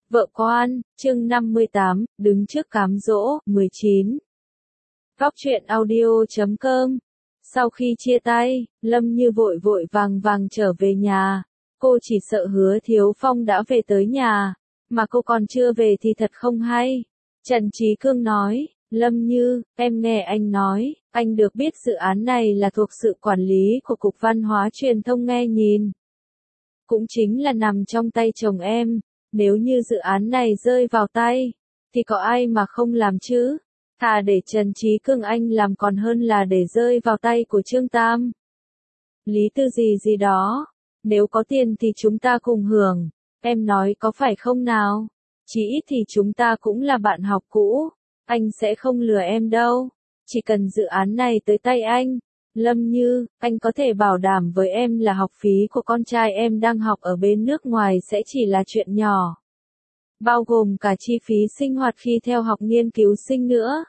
Vợ quan, chương 58, đứng trước cám dỗ, 19. Góc truyện audio.com. Sau khi chia tay, Lâm Như vội vội vàng vàng trở về nhà. Cô chỉ sợ Hứa Thiếu Phong đã về tới nhà, mà cô còn chưa về thì thật không hay. Trần Trí Cương nói, Lâm Như, em nghe anh nói, anh được biết dự án này là thuộc sự quản lý của Cục Văn hóa Truyền thông nghe nhìn. Cũng chính là nằm trong tay chồng em. Nếu như dự án này rơi vào tay, thì có ai mà không làm chứ? Thà để Trần Trí Cương anh làm còn hơn là để rơi vào tay của Trương Tam. Lý Tư gì đó, nếu có tiền thì chúng ta cùng hưởng, em nói có phải không nào? Chỉ ít thì chúng ta cũng là bạn học cũ, anh sẽ không lừa em đâu. Chỉ cần dự án này tới tay anh, Lâm Như, anh có thể bảo đảm với em là học phí của con trai em đang học ở bên nước ngoài sẽ chỉ là chuyện nhỏ. Bao gồm cả chi phí sinh hoạt khi theo học nghiên cứu sinh nữa.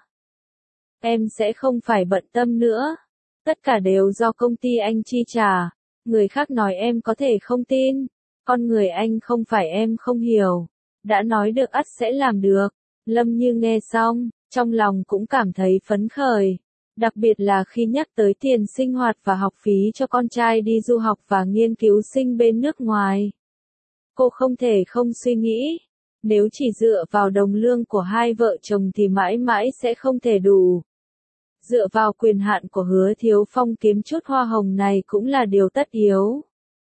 Em sẽ không phải bận tâm nữa. Tất cả đều do công ty anh chi trả. Người khác nói em có thể không tin. Con người anh không phải em không hiểu. Đã nói được ắt sẽ làm được. Lâm Như nghe xong, trong lòng cũng cảm thấy phấn khởi. Đặc biệt là khi nhắc tới tiền sinh hoạt và học phí cho con trai đi du học và nghiên cứu sinh bên nước ngoài. Cô không thể không suy nghĩ, nếu chỉ dựa vào đồng lương của hai vợ chồng thì mãi mãi sẽ không thể đủ. Dựa vào quyền hạn của Hứa Thiếu Phong kiếm chút hoa hồng này cũng là điều tất yếu.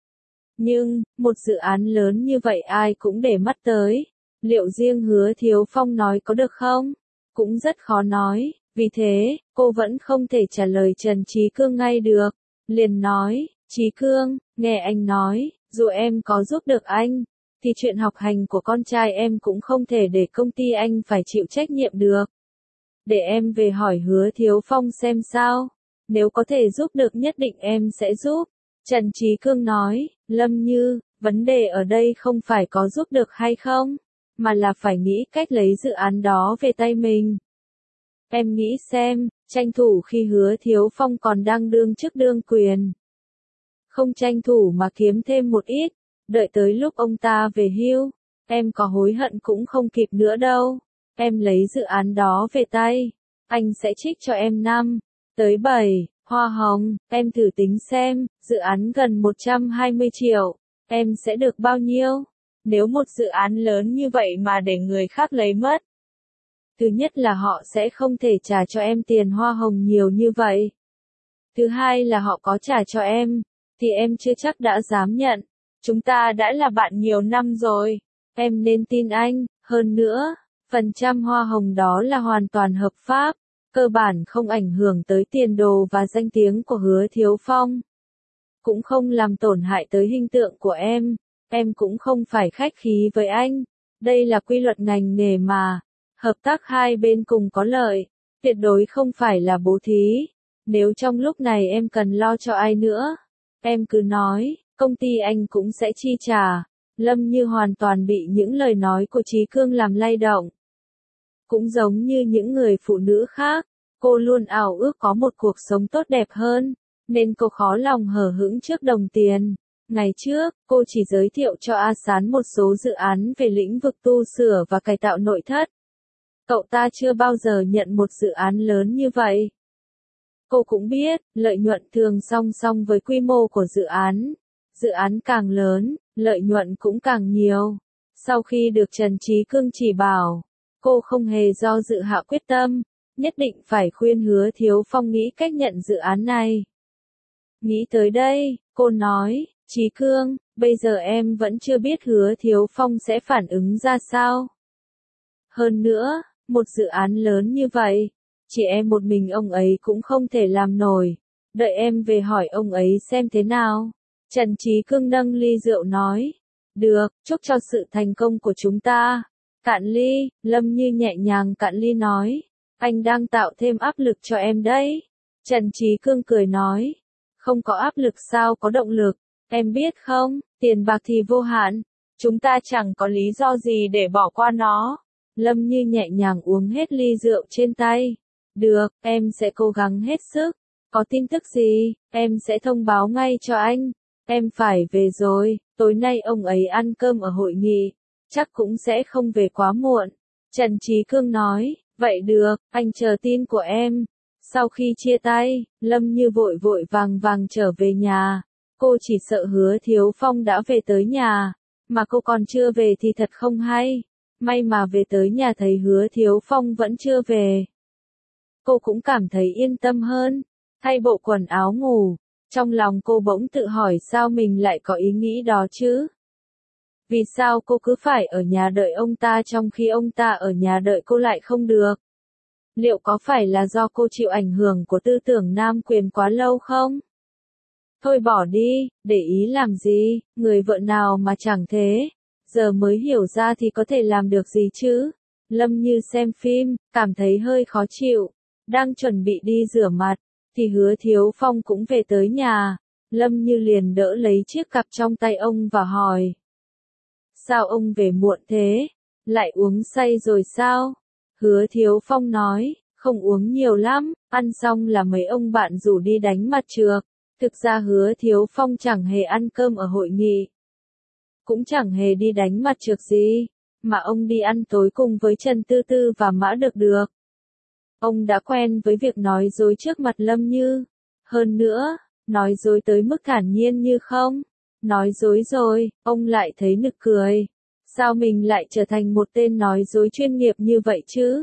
Nhưng, một dự án lớn như vậy ai cũng để mắt tới, liệu riêng Hứa Thiếu Phong nói có được không? Cũng rất khó nói. Vì thế, cô vẫn không thể trả lời Trần Trí Cương ngay được. Liền nói, Trí Cương, nghe anh nói, dù em có giúp được anh, thì chuyện học hành của con trai em cũng không thể để công ty anh phải chịu trách nhiệm được. Để em về hỏi Hứa Thiếu Phong xem sao. Nếu có thể giúp được nhất định em sẽ giúp. Trần Trí Cương nói, Lâm Như, vấn đề ở đây không phải có giúp được hay không, mà là phải nghĩ cách lấy dự án đó về tay mình. Em nghĩ xem, tranh thủ khi Hứa Thiếu Phong còn đang đương chức đương quyền. Không tranh thủ mà kiếm thêm một ít, đợi tới lúc ông ta về hưu, em có hối hận cũng không kịp nữa đâu. Em lấy dự án đó về tay, anh sẽ trích cho em 5 tới 7 hoa hồng, em thử tính xem, dự án gần 120 triệu, em sẽ được bao nhiêu? Nếu một dự án lớn như vậy mà để người khác lấy mất, thứ nhất là họ sẽ không thể trả cho em tiền hoa hồng nhiều như vậy. Thứ hai là họ có trả cho em, thì em chưa chắc đã dám nhận. Chúng ta đã là bạn nhiều năm rồi, em nên tin anh. Hơn nữa, phần trăm hoa hồng đó là hoàn toàn hợp pháp, cơ bản không ảnh hưởng tới tiền đồ và danh tiếng của Hứa Thiếu Phong. Cũng không làm tổn hại tới hình tượng của em cũng không phải khách khí với anh. Đây là quy luật ngành nghề mà. Hợp tác hai bên cùng có lợi, tuyệt đối không phải là bố thí. Nếu trong lúc này em cần lo cho ai nữa, em cứ nói, công ty anh cũng sẽ chi trả. Lâm Như hoàn toàn bị những lời nói của Trí Cương làm lay động. Cũng giống như những người phụ nữ khác, cô luôn ảo ước có một cuộc sống tốt đẹp hơn, nên cô khó lòng hờ hững trước đồng tiền. Ngày trước, cô chỉ giới thiệu cho A Sán một số dự án về lĩnh vực tu sửa và cải tạo nội thất. Cậu ta chưa bao giờ nhận một dự án lớn như vậy. Cô cũng biết, lợi nhuận thường song song với quy mô của dự án. Dự án càng lớn, lợi nhuận cũng càng nhiều. Sau khi được Trần Trí Cương chỉ bảo, cô không hề do dự hạ quyết tâm, nhất định phải khuyên Hứa Thiếu Phong nghĩ cách nhận dự án này. Nghĩ tới đây, cô nói, Trí Cương, bây giờ em vẫn chưa biết Hứa Thiếu Phong sẽ phản ứng ra sao. Hơn nữa, một dự án lớn như vậy, chỉ em một mình ông ấy cũng không thể làm nổi. Đợi em về hỏi ông ấy xem thế nào. Trần Trí Cương nâng ly rượu nói. Được, chúc cho sự thành công của chúng ta. Cạn ly, Lâm Như nhẹ nhàng cạn ly nói. Anh đang tạo thêm áp lực cho em đấy. Trần Trí Cương cười nói. Không có áp lực sao có động lực. Em biết không, tiền bạc thì vô hạn. Chúng ta chẳng có lý do gì để bỏ qua nó. Lâm Như nhẹ nhàng uống hết ly rượu trên tay. Được, em sẽ cố gắng hết sức. Có tin tức gì, em sẽ thông báo ngay cho anh. Em phải về rồi, tối nay ông ấy ăn cơm ở hội nghị. chắc cũng sẽ không về quá muộn. Trần Trí Cương nói, vậy được, anh chờ tin của em. Sau khi chia tay, Lâm Như vội vội vàng vàng trở về nhà. Cô chỉ sợ Hứa Thiếu Phong đã về tới nhà, mà cô còn chưa về thì thật không hay. May mà về tới nhà thấy Hứa Thiếu Phong vẫn chưa về. Cô cũng cảm thấy yên tâm hơn, thay bộ quần áo ngủ. Trong lòng cô bỗng tự hỏi sao mình lại có ý nghĩ đó chứ? Vì sao cô cứ phải ở nhà đợi ông ta trong khi ông ta ở nhà đợi cô lại không được? Liệu có phải là do cô chịu ảnh hưởng của tư tưởng nam quyền quá lâu không? Thôi bỏ đi, để ý làm gì, người vợ nào mà chẳng thế. Giờ mới hiểu ra thì có thể làm được gì chứ? Lâm Như xem phim, cảm thấy hơi khó chịu. Đang chuẩn bị đi rửa mặt, thì Hứa Thiếu Phong cũng về tới nhà. Lâm Như liền đỡ lấy chiếc cặp trong tay ông và hỏi. Sao ông về muộn thế? Lại uống say rồi sao? Hứa Thiếu Phong nói, không uống nhiều lắm, ăn xong là mấy ông bạn rủ đi đánh mặt trược. Thực ra Hứa Thiếu Phong chẳng hề ăn cơm ở hội nghị. Cũng chẳng hề đi đánh mặt trược gì, mà ông đi ăn tối cùng với Trần Tư Tư và Mã Được Được. Ông đã quen với việc nói dối trước mặt Lâm Như. Hơn nữa, nói dối tới mức thản nhiên như không. Nói dối rồi, ông lại thấy nực cười. Sao mình lại trở thành một tên nói dối chuyên nghiệp như vậy chứ?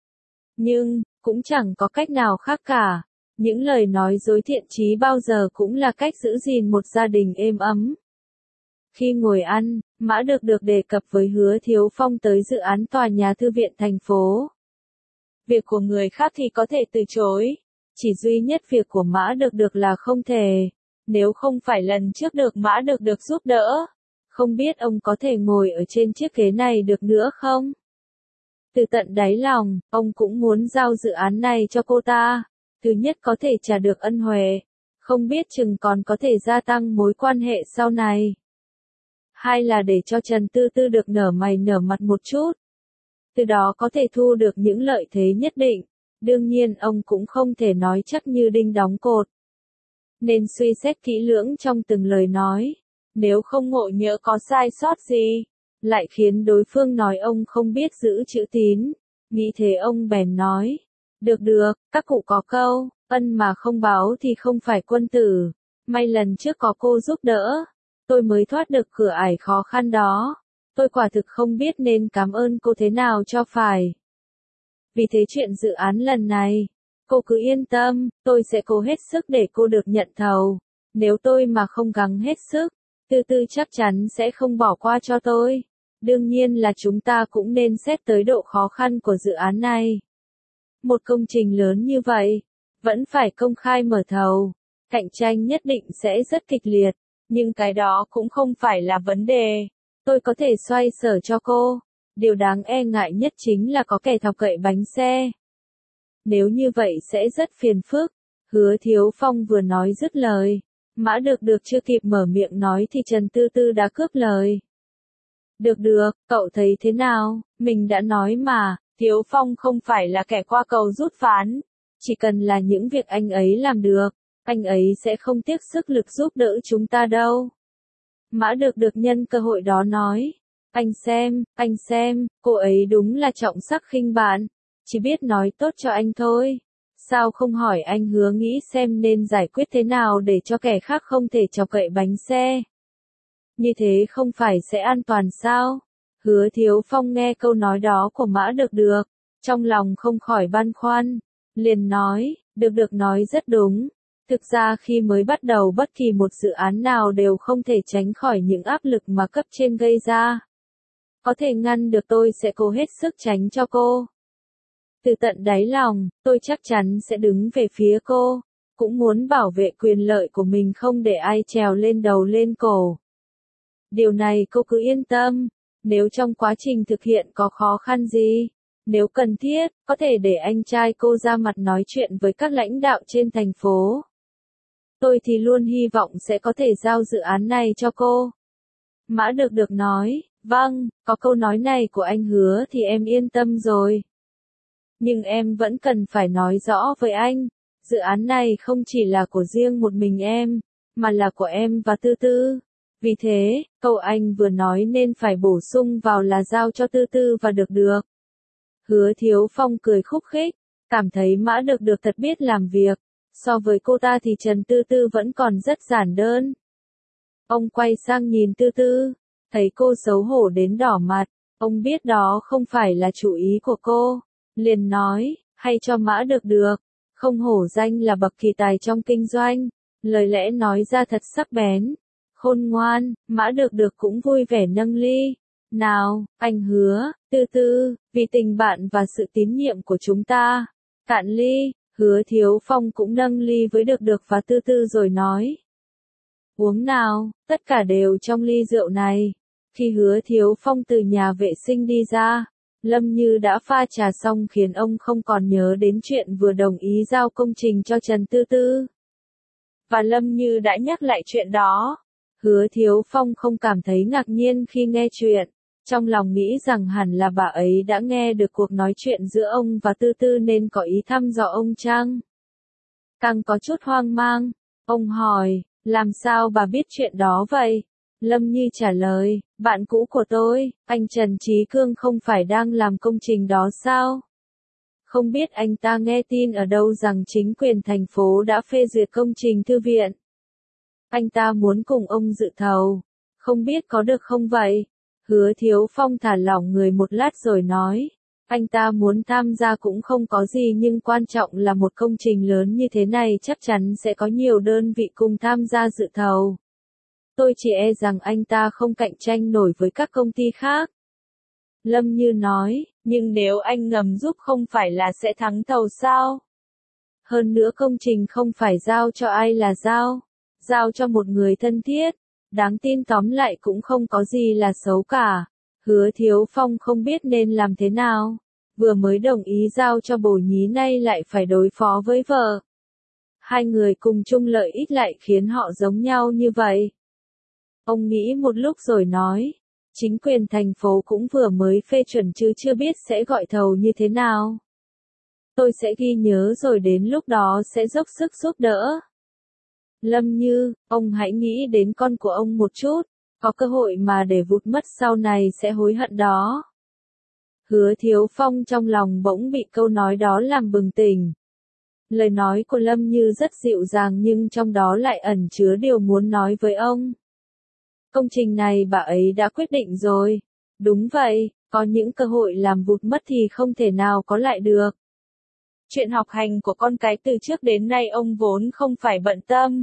Nhưng, cũng chẳng có cách nào khác cả. Những lời nói dối thiện chí bao giờ cũng là cách giữ gìn một gia đình êm ấm. Khi ngồi ăn, Mã Được Được đề cập với Hứa Thiếu Phong tới dự án tòa nhà thư viện thành phố. Việc của người khác thì có thể từ chối. Chỉ duy nhất việc của Mã Được Được là không thể. Nếu không phải lần trước được Mã Được Được giúp đỡ, không biết ông có thể ngồi ở trên chiếc ghế này được nữa không? Từ tận đáy lòng, ông cũng muốn giao dự án này cho cô ta. Thứ nhất có thể trả được ân huệ, không biết chừng còn có thể gia tăng mối quan hệ sau này. Hai là để cho Trần Tư Tư được nở mày nở mặt một chút. Từ đó có thể thu được những lợi thế nhất định. Đương nhiên ông cũng không thể nói chắc như đinh đóng cột. Nên suy xét kỹ lưỡng trong từng lời nói. Nếu không ngộ nhỡ có sai sót gì, lại khiến đối phương nói ông không biết giữ chữ tín. Nghĩ thế ông bèn nói. Được được, các cụ có câu, ân mà không báo thì không phải quân tử. May lần trước có cô giúp đỡ, tôi mới thoát được cửa ải khó khăn đó. Tôi quả thực không biết nên cảm ơn cô thế nào cho phải. Vì thế chuyện dự án lần này, cô cứ yên tâm, tôi sẽ cố hết sức để cô được nhận thầu. Nếu tôi mà không gắng hết sức, Tư Tư chắc chắn sẽ không bỏ qua cho tôi. Đương nhiên là chúng ta cũng nên xét tới độ khó khăn của dự án này. Một công trình lớn như vậy, vẫn phải công khai mở thầu. Cạnh tranh nhất định sẽ rất kịch liệt, nhưng cái đó cũng không phải là vấn đề. Tôi có thể xoay sở cho cô. Điều đáng e ngại nhất chính là có kẻ thọc cậy bánh xe. Nếu như vậy sẽ rất phiền phức. Hứa Thiếu Phong vừa nói dứt lời. Mã Được Được chưa kịp mở miệng nói thì Trần Tư Tư đã cướp lời. Được được, cậu thấy thế nào? Mình đã nói mà, Thiếu Phong không phải là kẻ qua cầu rút ván. Chỉ cần là những việc anh ấy làm được, anh ấy sẽ không tiếc sức lực giúp đỡ chúng ta đâu. Mã Được Được nhân cơ hội đó nói. Anh xem, cô ấy đúng là trọng sắc khinh bạn. Chỉ biết nói tốt cho anh thôi. Sao không hỏi anh Hứa nghĩ xem nên giải quyết thế nào để cho kẻ khác không thể chọc cậy bánh xe. Như thế không phải sẽ an toàn sao? Hứa Thiếu Phong nghe câu nói đó của Mã Được Được, trong lòng không khỏi băn khoăn. Liền nói, Được Được nói rất đúng. Thực ra khi mới bắt đầu bất kỳ một dự án nào đều không thể tránh khỏi những áp lực mà cấp trên gây ra. Có thể ngăn được tôi sẽ cố hết sức tránh cho cô. Từ tận đáy lòng, tôi chắc chắn sẽ đứng về phía cô. Cũng muốn bảo vệ quyền lợi của mình không để ai trèo lên đầu lên cổ. Điều này cô cứ yên tâm. Nếu trong quá trình thực hiện có khó khăn gì, nếu cần thiết, có thể để anh trai cô ra mặt nói chuyện với các lãnh đạo trên thành phố. Tôi thì luôn hy vọng sẽ có thể giao dự án này cho cô. Mã Được Được nói, vâng, có câu nói này của anh Hứa thì em yên tâm rồi. Nhưng em vẫn cần phải nói rõ với anh, dự án này không chỉ là của riêng một mình em, mà là của em và Tư Tư. Vì thế, câu anh vừa nói nên phải bổ sung vào là giao cho Tư Tư và Được Được. Hứa Thiếu Phong cười khúc khích, cảm thấy Mã Được Được thật biết làm việc. So với cô ta thì Trần Tư Tư vẫn còn rất giản đơn. Ông quay sang nhìn Tư Tư, thấy cô xấu hổ đến đỏ mặt. Ông biết đó không phải là chủ ý của cô. Liền nói, hay cho Mã Được Được. Không hổ danh là bậc kỳ tài trong kinh doanh. Lời lẽ nói ra thật sắc bén. Khôn ngoan, Mã Được Được cũng vui vẻ nâng ly. Nào, anh Hứa, Tư Tư, vì tình bạn và sự tín nhiệm của chúng ta. Cạn ly. Hứa Thiếu Phong cũng nâng ly với Được Được và Tư Tư rồi nói. Uống nào, tất cả đều trong ly rượu này. Khi Hứa Thiếu Phong từ nhà vệ sinh đi ra, Lâm Như đã pha trà xong khiến ông không còn nhớ đến chuyện vừa đồng ý giao công trình cho Trần Tư Tư. Và Lâm Như đã nhắc lại chuyện đó. Hứa Thiếu Phong không cảm thấy ngạc nhiên khi nghe chuyện. Trong lòng nghĩ rằng hẳn là bà ấy đã nghe được cuộc nói chuyện giữa ông và Tư Tư nên có ý thăm dò ông chăng? Càng có chút hoang mang, ông hỏi, làm sao bà biết chuyện đó vậy? Lâm Như trả lời, bạn cũ của tôi, anh Trần Trí Cương không phải đang làm công trình đó sao? Không biết anh ta nghe tin ở đâu rằng chính quyền thành phố đã phê duyệt công trình thư viện. Anh ta muốn cùng ông dự thầu, không biết có được không vậy? Hứa Thiếu Phong thả lỏng người một lát rồi nói, anh ta muốn tham gia cũng không có gì nhưng quan trọng là một công trình lớn như thế này chắc chắn sẽ có nhiều đơn vị cùng tham gia dự thầu. Tôi chỉ e rằng anh ta không cạnh tranh nổi với các công ty khác. Lâm Như nói, nhưng nếu anh ngầm giúp không phải là sẽ thắng thầu sao? Hơn nữa công trình không phải giao cho ai là giao cho một người thân thiết. Đáng tin tóm lại cũng không có gì là xấu cả. Hứa Thiếu Phong không biết nên làm thế nào. Vừa mới đồng ý giao cho Bổ Nhí nay lại phải đối phó với vợ. Hai người cùng chung lợi ích lại khiến họ giống nhau như vậy. Ông nghĩ một lúc rồi nói. Chính quyền thành phố cũng vừa mới phê chuẩn chứ chưa biết sẽ gọi thầu như thế nào. Tôi sẽ ghi nhớ rồi đến lúc đó sẽ dốc sức giúp đỡ. Lâm Như, ông hãy nghĩ đến con của ông một chút, có cơ hội mà để vụt mất sau này sẽ hối hận đó. Hứa Thiếu Phong trong lòng bỗng bị câu nói đó làm bừng tỉnh. Lời nói của Lâm Như rất dịu dàng nhưng trong đó lại ẩn chứa điều muốn nói với ông. Công trình này bà ấy đã quyết định rồi. Đúng vậy, có những cơ hội làm vụt mất thì không thể nào có lại được. Chuyện học hành của con cái từ trước đến nay ông vốn không phải bận tâm.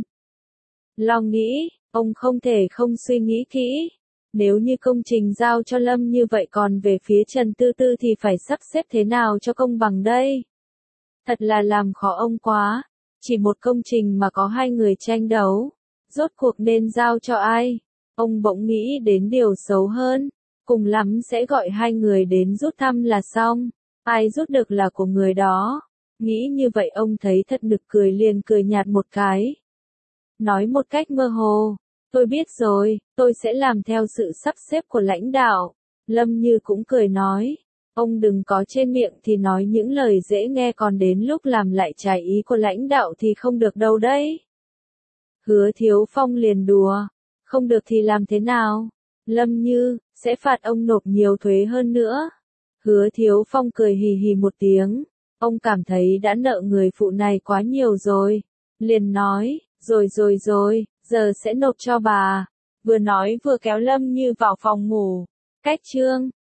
Lo nghĩ, ông không thể không suy nghĩ kỹ. Nếu như công trình giao cho Lâm như vậy còn về phía Trần Tư Tư thì phải sắp xếp thế nào cho công bằng đây? Thật là làm khó ông quá. Chỉ một công trình mà có hai người tranh đấu. Rốt cuộc nên giao cho ai? Ông bỗng nghĩ đến điều xấu hơn. Cùng lắm sẽ gọi hai người đến rút thăm là xong. Ai rút được là của người đó. Nghĩ như vậy ông thấy thật nực cười liền cười nhạt một cái. Nói một cách mơ hồ, tôi biết rồi, tôi sẽ làm theo sự sắp xếp của lãnh đạo. Lâm Như cũng cười nói, ông đừng có trên miệng thì nói những lời dễ nghe còn đến lúc làm lại trái ý của lãnh đạo thì không được đâu đấy. Hứa Thiếu Phong liền đùa, không được thì làm thế nào? Lâm Như, sẽ phạt ông nộp nhiều thuế hơn nữa. Hứa Thiếu Phong cười hì hì một tiếng. Ông cảm thấy đã nợ người phụ này quá nhiều rồi. Liền nói, rồi, giờ sẽ nộp cho bà. Vừa nói vừa kéo Lâm Như vào phòng ngủ. Cách chương